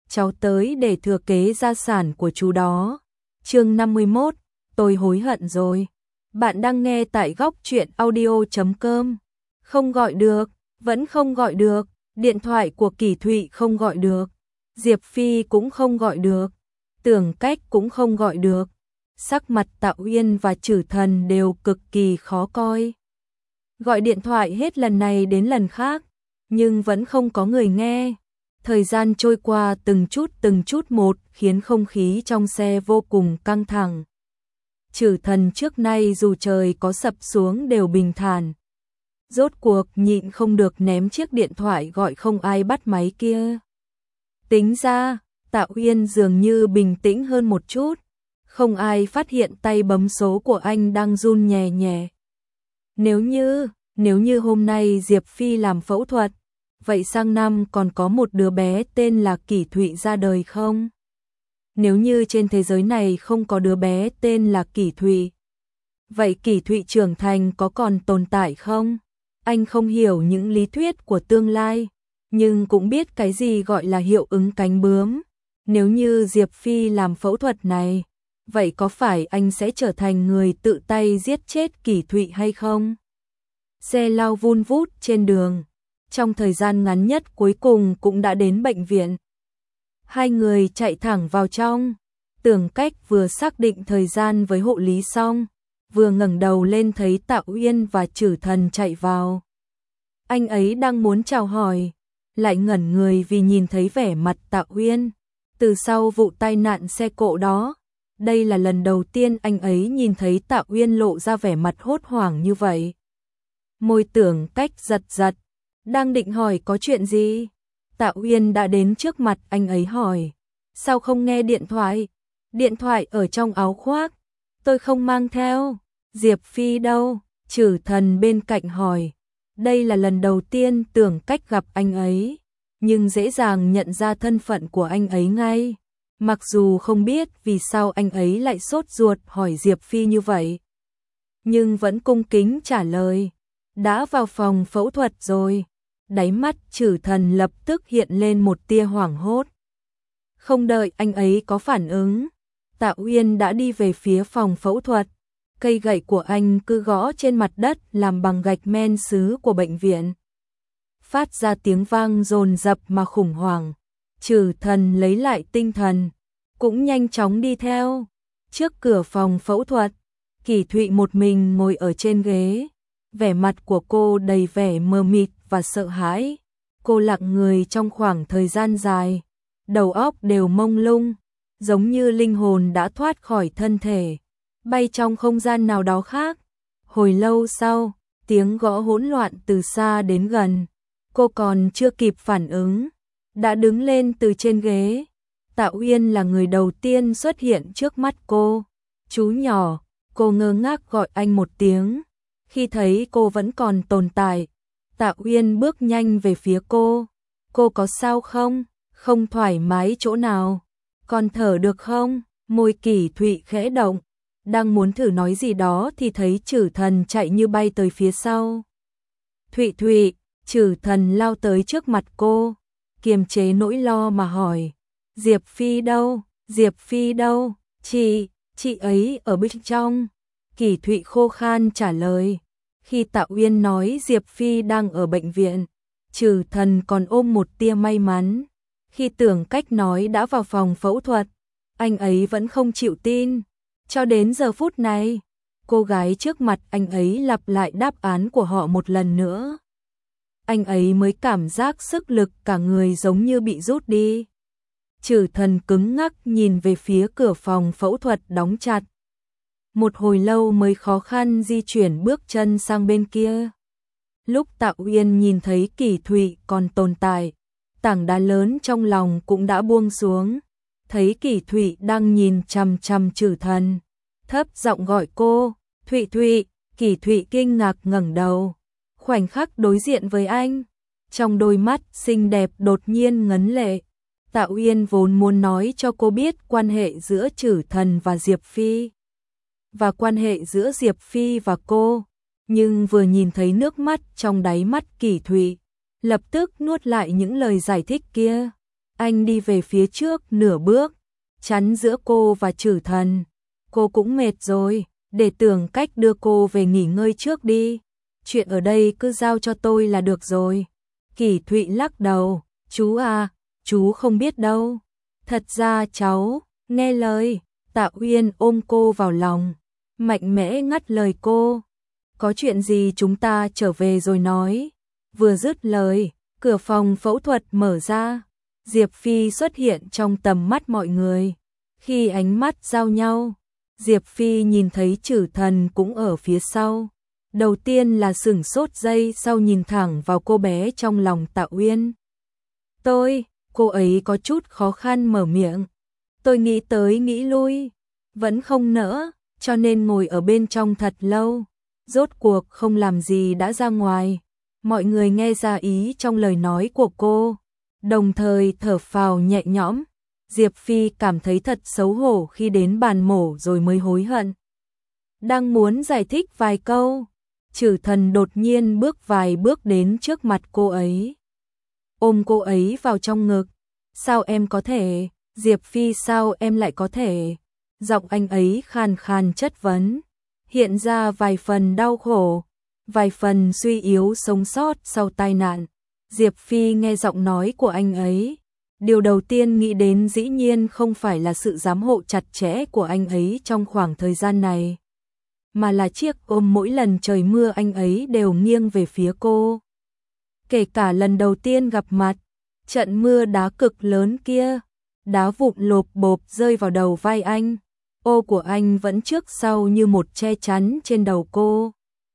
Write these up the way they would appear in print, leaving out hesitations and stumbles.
cháu tới để thừa kế gia sản của chú đó. Chương 51, tôi hối hận rồi. Bạn đang nghe tại góc truyện audio.com. Không gọi được, vẫn không gọi được, điện thoại của Kỳ Thụy không gọi được, Diệp Phi cũng không gọi được, Tưởng Cách cũng không gọi được. Sắc mặt Tạ Uyên và Trử Thần đều cực kỳ khó coi. Gọi điện thoại hết lần này đến lần khác, nhưng vẫn không có người nghe. Thời gian trôi qua từng chút một khiến không khí trong xe vô cùng căng thẳng. Trử Thần trước nay dù trời có sập xuống đều bình thản. Rốt cuộc nhịn không được ném chiếc điện thoại gọi không ai bắt máy kia. Tính ra, Tạ Uyên dường như bình tĩnh hơn một chút. Không ai phát hiện tay bấm số của anh đang run nhẹ nhẹ. Nếu như hôm nay Diệp Phi làm phẫu thuật, vậy sang năm còn có một đứa bé tên là Kỳ Thụy ra đời không? Nếu như trên thế giới này không có đứa bé tên là Kỳ Thụy, vậy Kỳ Thụy trưởng thành có còn tồn tại không? Anh không hiểu những lý thuyết của tương lai, nhưng cũng biết cái gì gọi là hiệu ứng cánh bướm. Nếu như Diệp Phi làm phẫu thuật này, vậy có phải anh sẽ trở thành người tự tay giết chết Kỳ Thụy hay không? Xe lao vun vút trên đường, trong thời gian ngắn nhất cuối cùng cũng đã đến bệnh viện. Hai người chạy thẳng vào trong. Tưởng Cách vừa xác định thời gian với hộ lý xong, vừa ngẩng đầu lên thấy Tạ Uyên và Trử Thần chạy vào. Anh ấy đang muốn chào hỏi, lại ngẩn người vì nhìn thấy vẻ mặt Tạ Uyên. Từ sau vụ tai nạn xe cộ đó, đây là lần đầu tiên anh ấy nhìn thấy Tạ Uyên lộ ra vẻ mặt hốt hoảng như vậy. Môi Tưởng Cách giật giật, đang định hỏi có chuyện gì. Tạ Uyên đã đến trước mặt anh ấy hỏi, sao không nghe điện thoại? Điện thoại ở trong áo khoác, tôi không mang theo. Diệp Phi đâu? Trử Thần bên cạnh hỏi. Đây là lần đầu tiên Tưởng Cách gặp anh ấy, nhưng dễ dàng nhận ra thân phận của anh ấy ngay. Mặc dù không biết vì sao anh ấy lại sốt ruột hỏi Diệp Phi như vậy, nhưng vẫn cung kính trả lời. Đã vào phòng phẫu thuật rồi. Đáy mắt Trử Thần lập tức hiện lên một tia hoảng hốt. Không đợi anh ấy có phản ứng, Tạ Uyên đã đi về phía phòng phẫu thuật. Cây gậy của anh cứ gõ trên mặt đất làm bằng gạch men sứ của bệnh viện, phát ra tiếng vang dồn dập mà khủng hoảng. Trử Thần lấy lại tinh thần, cũng nhanh chóng đi theo. Trước cửa phòng phẫu thuật, Kỳ Thụy một mình ngồi ở trên ghế. Vẻ mặt của cô đầy vẻ mờ mịt và sợ hãi. Cô lặng người trong khoảng thời gian dài, đầu óc đều mông lung, giống như linh hồn đã thoát khỏi thân thể, bay trong không gian nào đó khác. Hồi lâu sau, tiếng gõ hỗn loạn từ xa đến gần. Cô còn chưa kịp phản ứng, đã đứng lên từ trên ghế. Tạ Uyên là người đầu tiên xuất hiện trước mắt cô. Chú nhỏ, cô ngơ ngác gọi anh một tiếng. Khi thấy cô vẫn còn tồn tại, Tạ Uyên bước nhanh về phía cô. Cô có sao không? Không thoải mái chỗ nào? Còn thở được không? Môi Kỳ Thụy khẽ động, đang muốn thử nói gì đó thì thấy Trử Thần chạy như bay tới phía sau. Thụy Thụy, Trử Thần lao tới trước mặt cô, kiềm chế nỗi lo mà hỏi. Diệp Phi đâu? Diệp Phi đâu? Chị ấy ở bên trong. Kỳ Thụy khô khan trả lời. Khi Tạ Uyên nói Diệp Phi đang ở bệnh viện, Trử Thần còn ôm một tia may mắn. Khi Tưởng Cách nói đã vào phòng phẫu thuật, anh ấy vẫn không chịu tin. Cho đến giờ phút này, cô gái trước mặt anh ấy lặp lại đáp án của họ một lần nữa. Anh ấy mới cảm giác sức lực cả người giống như bị rút đi. Trử Thần cứng ngắc nhìn về phía cửa phòng phẫu thuật đóng chặt. Một hồi lâu mới khó khăn di chuyển bước chân sang bên kia. Lúc Tạ Uyên nhìn thấy Kỳ Thụy còn tồn tại, tảng đá lớn trong lòng cũng đã buông xuống. Thấy Kỳ Thụy đang nhìn chằm chằm Trử Thần, thấp giọng gọi cô, Thụy Thụy. Kỳ Thụy kinh ngạc ngẩng đầu, khoảnh khắc đối diện với anh, trong đôi mắt xinh đẹp đột nhiên ngấn lệ. Tạ Uyên vốn muốn nói cho cô biết quan hệ giữa Trử Thần và Diệp Phi, và quan hệ giữa Diệp Phi và cô, nhưng vừa nhìn thấy nước mắt trong đáy mắt Kỳ Thụy, lập tức nuốt lại những lời giải thích kia. Anh đi về phía trước nửa bước, chắn giữa cô và Trử Thần. Cô cũng mệt rồi, để Tưởng Cách đưa cô về nghỉ ngơi trước đi. Chuyện ở đây cứ giao cho tôi là được rồi. Kỷ Thụy lắc đầu, chú à, chú không biết đâu. Thật ra cháu, nghe lời. Tạ Uyên ôm cô vào lòng, mạnh mẽ ngắt lời cô. Có chuyện gì chúng ta trở về rồi nói. Vừa dứt lời, cửa phòng phẫu thuật mở ra. Diệp Phi xuất hiện trong tầm mắt mọi người. Khi ánh mắt giao nhau, Diệp Phi nhìn thấy Trử Thần cũng ở phía sau. Đầu tiên là sửng sốt, giây sau nhìn thẳng vào cô bé trong lòng Tạ Uyên. Cô ấy có chút khó khăn mở miệng. Tôi nghĩ tới nghĩ lui, vẫn không nỡ, cho nên ngồi ở bên trong thật lâu. Rốt cuộc không làm gì đã ra ngoài. Mọi người nghe ra ý trong lời nói của cô, đồng thời thở phào nhẹ nhõm. Diệp Phi cảm thấy thật xấu hổ khi đến bàn mổ rồi mới hối hận. Đang muốn giải thích vài câu, Trử Thần đột nhiên bước vài bước đến trước mặt cô ấy, ôm cô ấy vào trong ngực. Sao em có thể? Diệp Phi, sao em lại có thể? Giọng anh ấy khàn khàn chất vấn, hiện ra vài phần đau khổ, vài phần suy yếu sống sót sau tai nạn. Diệp Phi nghe giọng nói của anh ấy, điều đầu tiên nghĩ đến dĩ nhiên không phải là sự giám hộ chặt chẽ của anh ấy trong khoảng thời gian này, mà là chiếc ôm mỗi lần trời mưa anh ấy đều nghiêng về phía cô. Kể cả lần đầu tiên gặp mặt, trận mưa đá cực lớn kia, đá vụn lộp bộp rơi vào đầu vai anh. Ô của anh vẫn trước sau như một che chắn trên đầu cô.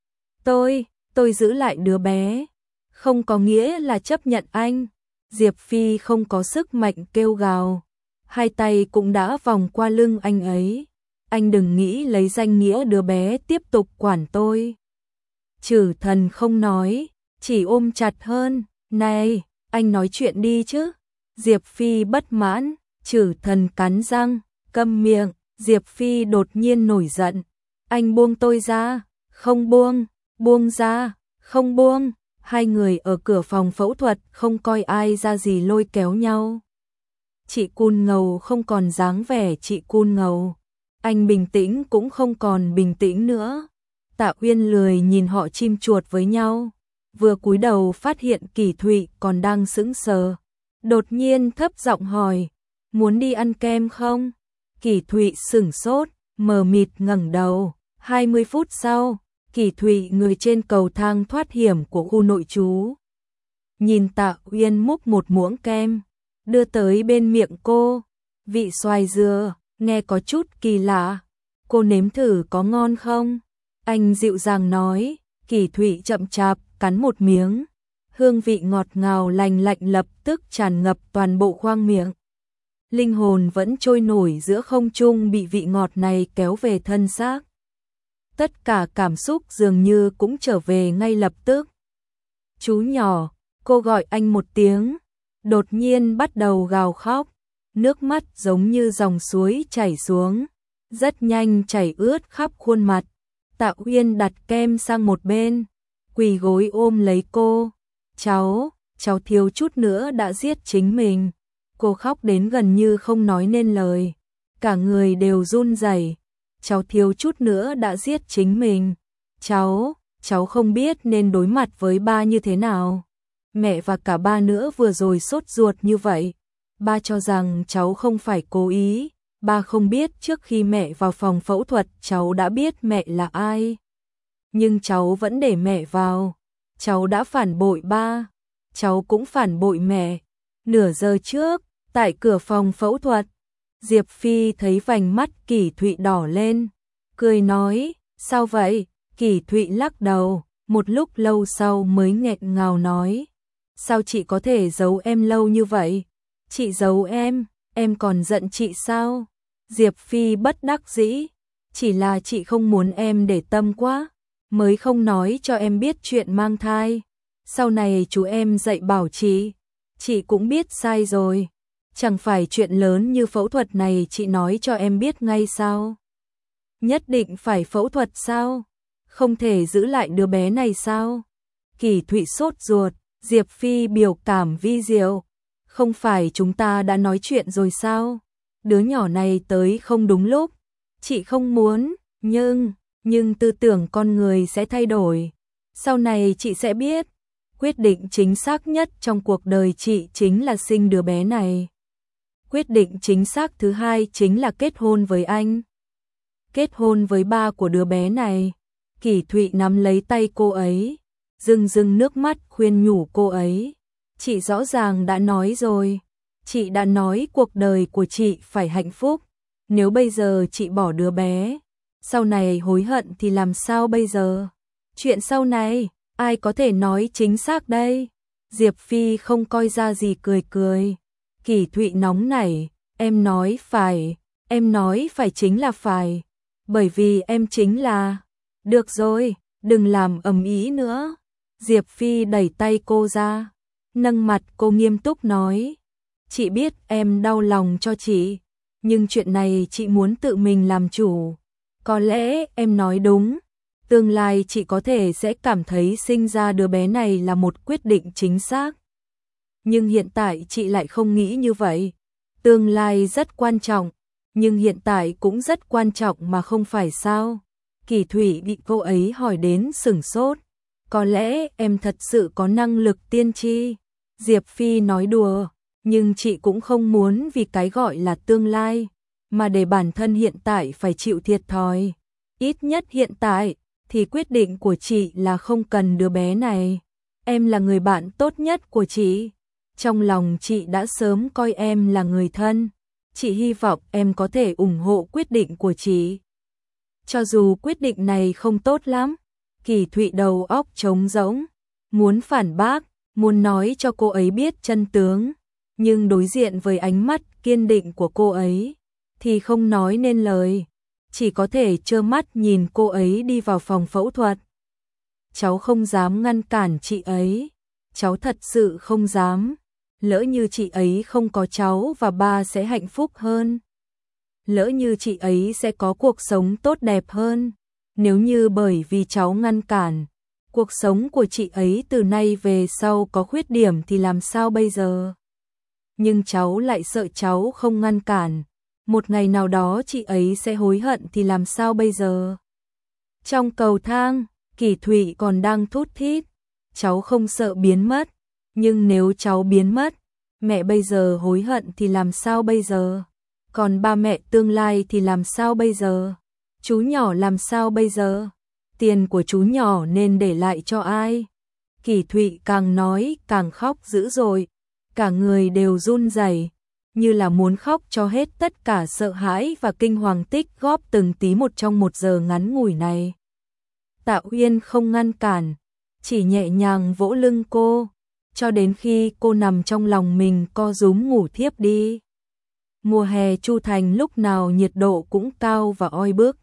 Tôi giữ lại đứa bé, không có nghĩa là chấp nhận anh. Diệp Phi không có sức mạnh kêu gào, hai tay cũng đã vòng qua lưng anh ấy. Anh đừng nghĩ lấy danh nghĩa đứa bé tiếp tục quản tôi. Trử Thần không nói, chỉ ôm chặt hơn. Này, anh nói chuyện đi chứ. Diệp Phi bất mãn. Trử Thần cắn răng, câm miệng. Diệp Phi đột nhiên nổi giận. Anh buông tôi ra. Không buông. Buông ra. Không buông. Hai người ở cửa phòng phẫu thuật không coi ai ra gì lôi kéo nhau. Chị Cun Ngầu không còn dáng vẻ chị Cun Ngầu. Anh bình tĩnh cũng không còn bình tĩnh nữa. Tạ Uyên lười nhìn họ chim chuột với nhau. Vừa cúi đầu phát hiện Kỷ Thụy còn đang sững sờ. Đột nhiên thấp giọng hỏi, muốn đi ăn kem không? Kỷ Thụy sửng sốt, mờ mịt ngẩng đầu. 20 phút sau, Kỷ Thụy người trên cầu thang thoát hiểm của khu nội trú. Nhìn Tạ Uyên múc một muỗng kem, đưa tới bên miệng cô. Vị xoài dừa, nghe có chút kỳ lạ. Cô nếm thử có ngon không? Anh dịu dàng nói. Kỷ Thụy chậm chạp cắn một miếng. Hương vị ngọt ngào lành lạnh lập tức tràn ngập toàn bộ khoang miệng. Linh hồn vẫn trôi nổi giữa không trung bị vị ngọt này kéo về thân xác. Tất cả cảm xúc dường như cũng trở về ngay lập tức. Chú nhỏ, cô gọi anh một tiếng, đột nhiên bắt đầu gào khóc. Nước mắt giống như dòng suối chảy xuống, rất nhanh chảy ướt khắp khuôn mặt. Tạ Uyên đặt kem sang một bên, quỳ gối ôm lấy cô. Cháu thiếu chút nữa đã giết chính mình. Cô khóc đến gần như không nói nên lời, cả người đều run rẩy. Cháu thiếu chút nữa đã giết chính mình. Cháu không biết nên đối mặt với ba như thế nào. Mẹ và cả ba nữa vừa rồi sốt ruột như vậy. Ba cho rằng cháu không phải cố ý. Ba không biết trước khi mẹ vào phòng phẫu thuật cháu đã biết mẹ là ai. Nhưng cháu vẫn để mẹ vào. Cháu đã phản bội ba. Cháu cũng phản bội mẹ. Nửa giờ trước, tại cửa phòng phẫu thuật, Diệp Phi thấy vành mắt Kỷ Thụy đỏ lên, cười nói, sao vậy? Kỷ Thụy lắc đầu, một lúc lâu sau mới nghẹn ngào nói, sao chị có thể giấu em lâu như vậy? Chị giấu em còn giận chị sao? Diệp Phi bất đắc dĩ, chỉ là chị không muốn em để tâm quá, mới không nói cho em biết chuyện mang thai. Sau này chú em dạy bảo chị cũng biết sai rồi. Chẳng phải chuyện lớn như phẫu thuật này chị nói cho em biết ngay sao? Nhất định phải phẫu thuật sao? Không thể giữ lại đứa bé này sao? Kỷ Thụy sốt ruột, Diệp Phi biểu cảm vi diệu. Không phải chúng ta đã nói chuyện rồi sao? Đứa nhỏ này tới không đúng lúc. Chị không muốn, nhưng tư tưởng con người sẽ thay đổi. Sau này chị sẽ biết, quyết định chính xác nhất trong cuộc đời chị chính là sinh đứa bé này. Quyết định chính xác thứ hai chính là kết hôn với anh. Kết hôn với ba của đứa bé này. Kỷ Thụy nắm lấy tay cô ấy, rưng rưng nước mắt khuyên nhủ cô ấy. Chị rõ ràng đã nói rồi. Chị đã nói cuộc đời của chị phải hạnh phúc. Nếu bây giờ chị bỏ đứa bé, sau này hối hận thì làm sao bây giờ? Chuyện sau này, ai có thể nói chính xác đây? Diệp Phi không coi ra gì cười cười. Kỷ Thụy nóng nảy, em nói phải chính là phải. Bởi vì em chính là... Được rồi, đừng làm ầm ĩ nữa. Diệp Phi đẩy tay cô ra, nâng mặt cô nghiêm túc nói. Chị biết em đau lòng cho chị, nhưng chuyện này chị muốn tự mình làm chủ. Có lẽ em nói đúng, tương lai chị có thể sẽ cảm thấy sinh ra đứa bé này là một quyết định chính xác. Nhưng hiện tại chị lại không nghĩ như vậy. Tương lai rất quan trọng, nhưng hiện tại cũng rất quan trọng mà không phải sao? Kỷ Thụy bị cô ấy hỏi đến sửng sốt. Có lẽ em thật sự có năng lực tiên tri. Diệp Phi nói đùa, nhưng chị cũng không muốn vì cái gọi là tương lai, mà để bản thân hiện tại phải chịu thiệt thòi. Ít nhất hiện tại, thì quyết định của chị là không cần đứa bé này. Em là người bạn tốt nhất của chị. Trong lòng chị đã sớm coi em là người thân. Chị hy vọng em có thể ủng hộ quyết định của chị. Cho dù quyết định này không tốt lắm. Kỷ Thụy đầu óc trống rỗng, muốn phản bác, muốn nói cho cô ấy biết chân tướng, nhưng đối diện với ánh mắt kiên định của cô ấy, thì không nói nên lời, chỉ có thể trơ mắt nhìn cô ấy đi vào phòng phẫu thuật. Cháu không dám ngăn cản chị ấy, cháu thật sự không dám, lỡ như chị ấy không có cháu và ba sẽ hạnh phúc hơn. Lỡ như chị ấy sẽ có cuộc sống tốt đẹp hơn. Nếu như bởi vì cháu ngăn cản, cuộc sống của chị ấy từ nay về sau có khuyết điểm thì làm sao bây giờ? Nhưng cháu lại sợ cháu không ngăn cản, một ngày nào đó chị ấy sẽ hối hận thì làm sao bây giờ? Trong cầu thang, Kỷ Thụy còn đang thút thít, cháu không sợ biến mất, nhưng nếu cháu biến mất, mẹ bây giờ hối hận thì làm sao bây giờ? Còn ba mẹ tương lai thì làm sao bây giờ? Chú nhỏ làm sao bây giờ? Tiền của chú nhỏ nên để lại cho ai? Kỷ Thụy càng nói càng khóc dữ dội, cả người đều run rẩy, như là muốn khóc cho hết tất cả sợ hãi và kinh hoàng tích góp từng tí một trong một giờ ngắn ngủi này. Tạ Uyên không ngăn cản, chỉ nhẹ nhàng vỗ lưng cô, cho đến khi cô nằm trong lòng mình co rúm ngủ thiếp đi. Mùa hè Chu Thành lúc nào nhiệt độ cũng cao và oi bức.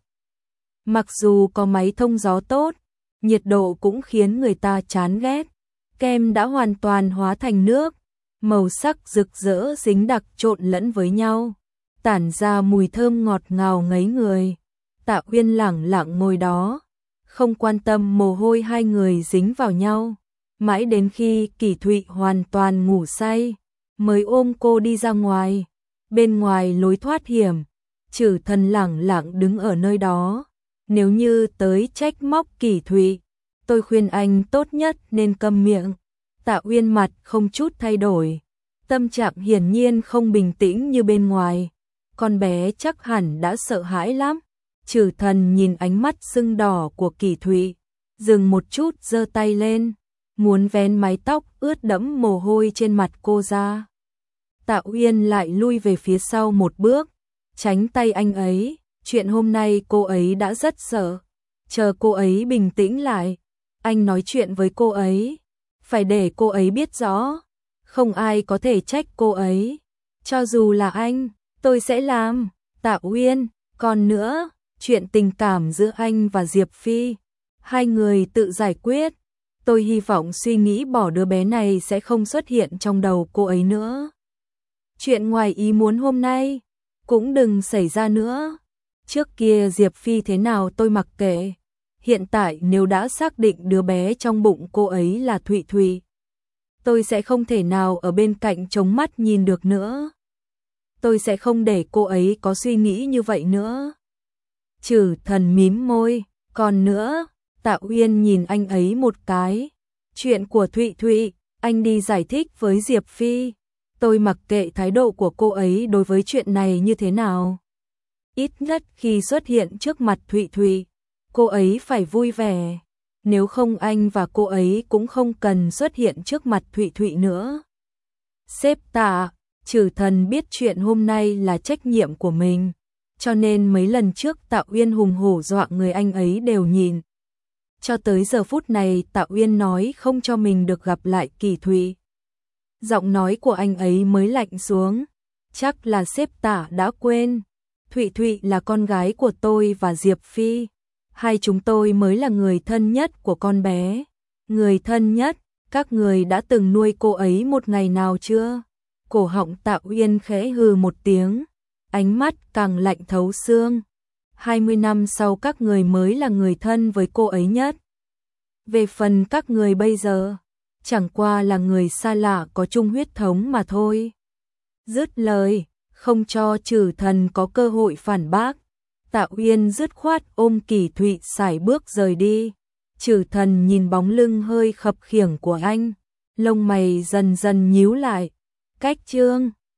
Mặc dù có máy thông gió tốt, nhiệt độ cũng khiến người ta chán ghét. Kem đã hoàn toàn hóa thành nước, màu sắc rực rỡ dính đặc trộn lẫn với nhau, tản ra mùi thơm ngọt ngào ngấy người. Tạ Uyên lẳng lặng ngồi đó, không quan tâm mồ hôi hai người dính vào nhau, mãi đến khi Kỷ Thụy hoàn toàn ngủ say, mới ôm cô đi ra ngoài. Bên ngoài lối thoát hiểm, Trử Thần lẳng lặng đứng ở nơi đó. Nếu như tới trách móc Kỷ Thụy, tôi khuyên anh tốt nhất nên câm miệng. Tạ Uyên mặt không chút thay đổi, tâm trạng hiển nhiên không bình tĩnh như bên ngoài. Con bé chắc hẳn đã sợ hãi lắm. Trử Thần nhìn ánh mắt sưng đỏ của Kỷ Thụy, dừng một chút giơ tay lên, muốn vén mái tóc ướt đẫm mồ hôi trên mặt cô ra. Tạ Uyên lại lui về phía sau một bước, tránh tay anh ấy. Chuyện hôm nay cô ấy đã rất sợ, chờ cô ấy bình tĩnh lại, anh nói chuyện với cô ấy, phải để cô ấy biết rõ, không ai có thể trách cô ấy, cho dù là anh, tôi sẽ làm. Tạ Uyên, còn nữa, chuyện tình cảm giữa anh và Diệp Phi, hai người tự giải quyết, tôi hy vọng suy nghĩ bỏ đứa bé này sẽ không xuất hiện trong đầu cô ấy nữa. Chuyện ngoài ý muốn hôm nay, cũng đừng xảy ra nữa. Trước kia Diệp Phi thế nào tôi mặc kệ, hiện tại nếu đã xác định đứa bé trong bụng cô ấy là Thụy Thụy, tôi sẽ không thể nào ở bên cạnh chống mắt nhìn được nữa. Tôi sẽ không để cô ấy có suy nghĩ như vậy nữa. Trử Thần mím môi, còn nữa, Tạ Uyên nhìn anh ấy một cái. Chuyện của Thụy Thụy, anh đi giải thích với Diệp Phi. Tôi mặc kệ thái độ của cô ấy đối với chuyện này như thế nào. Ít nhất khi xuất hiện trước mặt Thụy Thụy, cô ấy phải vui vẻ. Nếu không anh và cô ấy cũng không cần xuất hiện trước mặt Thụy Thụy nữa. Sếp Tạ, Trử Thần biết chuyện hôm nay là trách nhiệm của mình, cho nên mấy lần trước Tạ Uyên hùng hổ dọa người anh ấy đều nhìn. Cho tới giờ phút này Tạ Uyên nói không cho mình được gặp lại Kỳ Thụy. Giọng nói của anh ấy mới lạnh xuống. Chắc là sếp Tạ đã quên. Thụy Thụy là con gái của tôi và Diệp Phi. Hai chúng tôi mới là người thân nhất của con bé. Người thân nhất, các người đã từng nuôi cô ấy một ngày nào chưa? Cổ họng Tạ Uyên khẽ hừ một tiếng, ánh mắt càng lạnh thấu xương. 20 năm sau các người mới là người thân với cô ấy nhất. Về phần các người bây giờ, chẳng qua là người xa lạ có chung huyết thống mà thôi. Dứt lời, không cho Trử Thần có cơ hội phản bác. Tạ Uyên dứt khoát ôm Kỳ Thụy sải bước rời đi. Trử Thần nhìn bóng lưng hơi khập khiễng của anh, lông mày dần dần nhíu lại. Cách chương